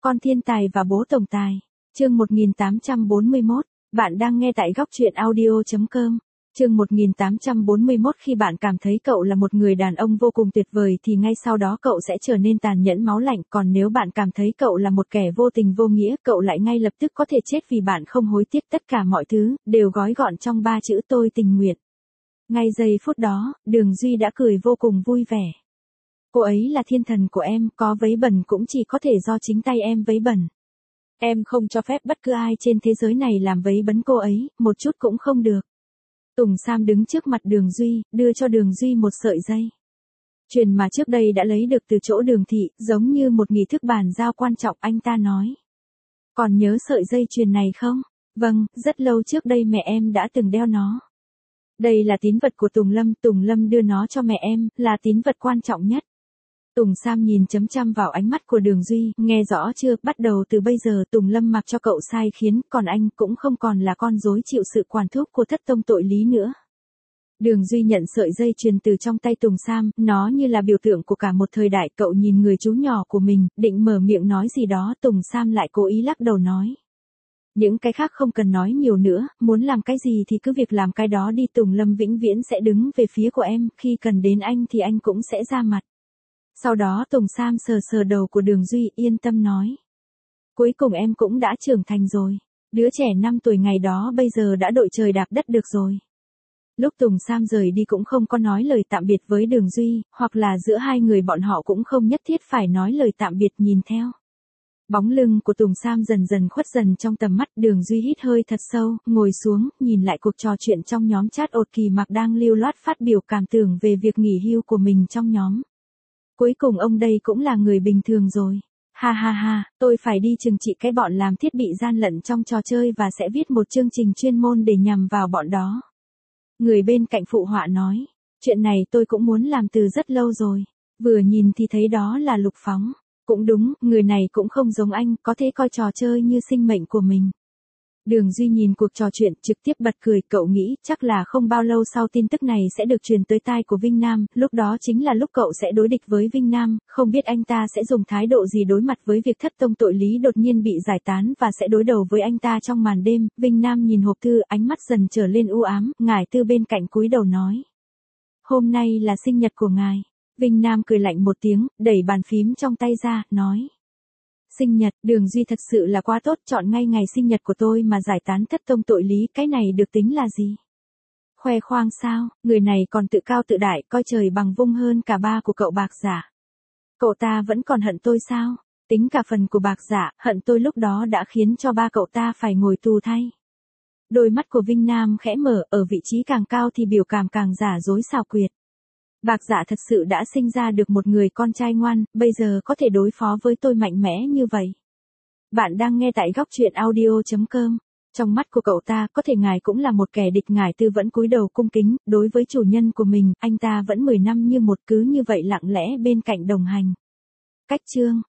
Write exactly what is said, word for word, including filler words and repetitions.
Con thiên tài và bố tổng tài. Chương một nghìn tám trăm bốn mươi mốt. Bạn đang nghe tại góc truyện audio chấm com. Chương một nghìn tám trăm bốn mươi mốt. Khi bạn cảm thấy cậu là một người đàn ông vô cùng tuyệt vời thì ngay sau đó cậu sẽ trở nên tàn nhẫn máu lạnh, còn nếu bạn cảm thấy cậu là một kẻ vô tình vô nghĩa, cậu lại ngay lập tức có thể chết vì bạn không hối tiếc. Tất cả mọi thứ đều gói gọn trong ba chữ tôi tình nguyện. Ngay giây phút đó, Đường Duy đã cười vô cùng vui vẻ. Cô ấy là thiên thần của em, có vấy bẩn cũng chỉ có thể do chính tay em vấy bẩn. Em không cho phép bất cứ ai trên thế giới này làm vấy bẩn cô ấy, một chút cũng không được. Tùng Sam đứng trước mặt Đường Duy, đưa cho Đường Duy một sợi dây chuyền mà trước đây đã lấy được từ chỗ Đường thị, giống như một nghi thức bàn giao quan trọng. Anh ta nói. Còn nhớ sợi dây chuyền này không? Vâng, rất lâu trước đây mẹ em đã từng đeo nó. Đây là tín vật của Tùng Lâm, Tùng Lâm đưa nó cho mẹ em, là tín vật quan trọng nhất. Tùng Sam nhìn chăm chăm vào ánh mắt của Đường Duy, nghe rõ chưa, bắt đầu từ bây giờ Tùng Lâm mặc cho cậu sai khiến, còn anh cũng không còn là con rối chịu sự quản thúc của thất tông tội lý nữa. Đường Duy nhận sợi dây chuyền từ trong tay Tùng Sam, nó như là biểu tượng của cả một thời đại. Cậu nhìn người chú nhỏ của mình, định mở miệng nói gì đó, Tùng Sam lại cố ý lắc đầu nói. Những cái khác không cần nói nhiều nữa, muốn làm cái gì thì cứ việc làm cái đó đi. Tùng Lâm vĩnh viễn sẽ đứng về phía của em, khi cần đến anh thì anh cũng sẽ ra mặt. Sau đó Tùng Sam sờ sờ đầu của Đường Duy, yên tâm nói. Cuối cùng em cũng đã trưởng thành rồi. Đứa trẻ năm tuổi ngày đó bây giờ đã đội trời đạp đất được rồi. Lúc Tùng Sam rời đi cũng không có nói lời tạm biệt với Đường Duy, hoặc là giữa hai người bọn họ cũng không nhất thiết phải nói lời tạm biệt. Nhìn theo bóng lưng của Tùng Sam dần dần khuất dần trong tầm mắt, Đường Duy hít hơi thật sâu, ngồi xuống, nhìn lại cuộc trò chuyện trong nhóm chat. Ột Kỳ Mặc đang lưu loát phát biểu cảm tưởng về việc nghỉ hưu của mình trong nhóm. Cuối cùng ông đây cũng là người bình thường rồi. Ha ha ha, tôi phải đi trừng trị cái bọn làm thiết bị gian lận trong trò chơi và sẽ viết một chương trình chuyên môn để nhằm vào bọn đó. Người bên cạnh phụ họa nói, chuyện này tôi cũng muốn làm từ rất lâu rồi. Vừa nhìn thì thấy đó là Lục Phóng. Cũng đúng, người này cũng không giống anh, có thể coi trò chơi như sinh mệnh của mình. Đường Duy nhìn cuộc trò chuyện, trực tiếp bật cười. Cậu nghĩ chắc là không bao lâu sau tin tức này sẽ được truyền tới tai của Vinh Nam, lúc đó chính là lúc cậu sẽ đối địch với Vinh Nam, không biết anh ta sẽ dùng thái độ gì đối mặt với việc thất tông tội lý đột nhiên bị giải tán và sẽ đối đầu với anh ta trong màn đêm. Vinh Nam nhìn hộp thư, ánh mắt dần trở lên u ám. Ngải Tư bên cạnh cúi đầu nói. Hôm nay là sinh nhật của ngài. Vinh Nam cười lạnh một tiếng, đẩy bàn phím trong tay ra, nói. Sinh nhật, Đường Duy thật sự là quá tốt, chọn ngay ngày sinh nhật của tôi mà giải tán thất tông tội lý, cái này được tính là gì? Khoe khoang sao, người này còn tự cao tự đại, coi trời bằng vung hơn cả ba của cậu Bạc Giả. Cậu ta vẫn còn hận tôi sao? Tính cả phần của Bạc Giả, hận tôi lúc đó đã khiến cho ba cậu ta phải ngồi tù thay. Đôi mắt của Vinh Nam khẽ mở, ở vị trí càng cao thì biểu cảm càng giả dối xảo quyệt. Bạc Giả thật sự đã sinh ra được một người con trai ngoan, bây giờ có thể đối phó với tôi mạnh mẽ như vậy. Bạn đang nghe tại góc truyện audio chấm com. Trong mắt của cậu ta, có thể ngài cũng là một kẻ địch. Ngải Tư vẫn cúi đầu cung kính, đối với chủ nhân của mình, anh ta vẫn mười năm như một, cứ như vậy lặng lẽ bên cạnh đồng hành. Cách chương.